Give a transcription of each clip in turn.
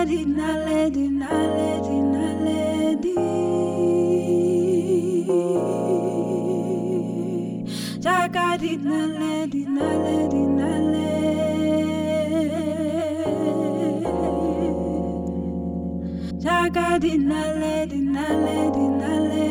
Jagadi naledi naledi naledi. Jagadi naledi naledi naledi. Jagadi naledi naledi naledi.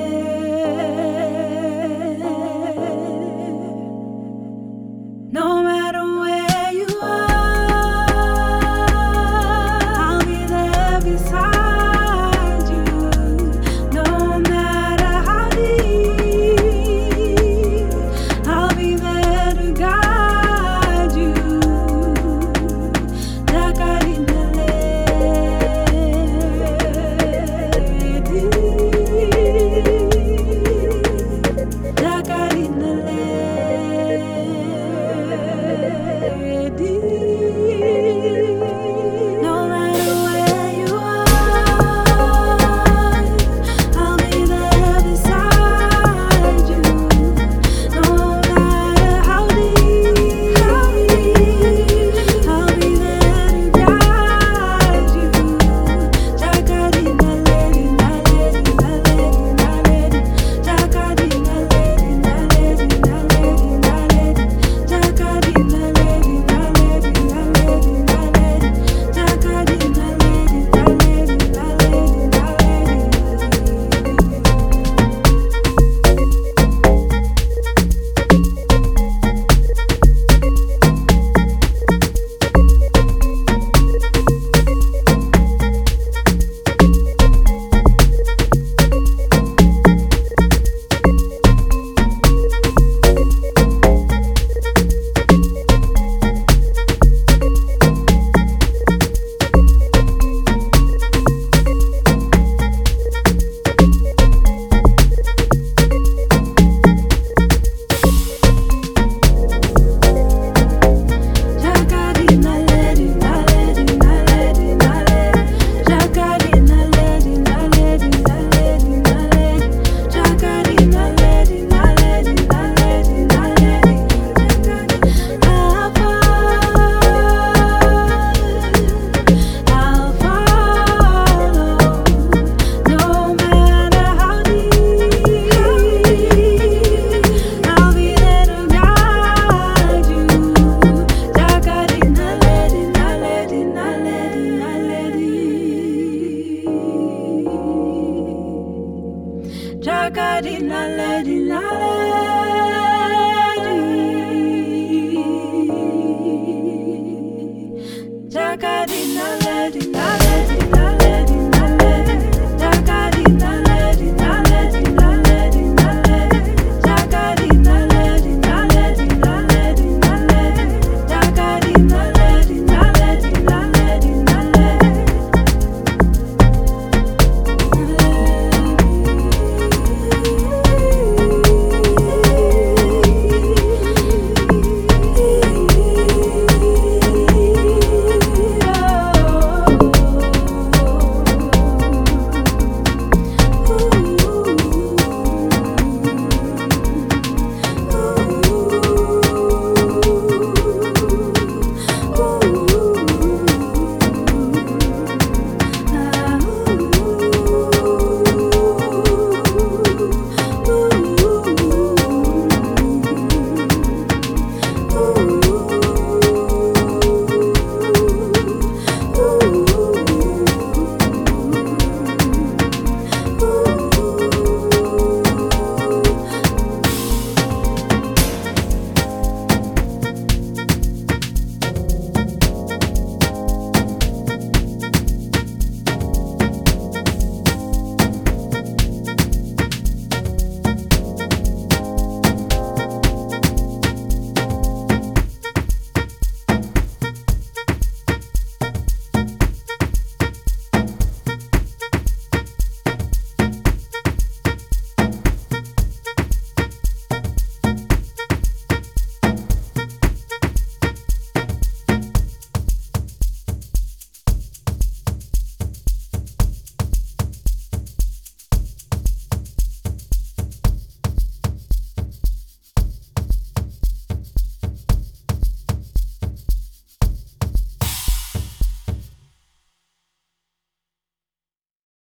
No matter where you are, I'll be there beside you. No matter how deep, I'll be there to guide you. Jagadi naledi, Jagadi naledi. No matter where you are, I'll be there beside you. No matter how deep, I'll be there to guide you. Jagadi naledi naledi naledi naledi. Jagadi naledi naledi naledi naledi. Jagadi naledi naledi naledi naledi. Jagadi naledi naledi naledi Jagadi naledi naledi naledi naledi. Jagadi naledi naledi naledi naledi. Jagadi naledi naledi naledi naledi. I'll follow, no matter how deep. I'll be there to guide you. Jagadi naledi naledi naledi naledi. Jagadi naledi naledi.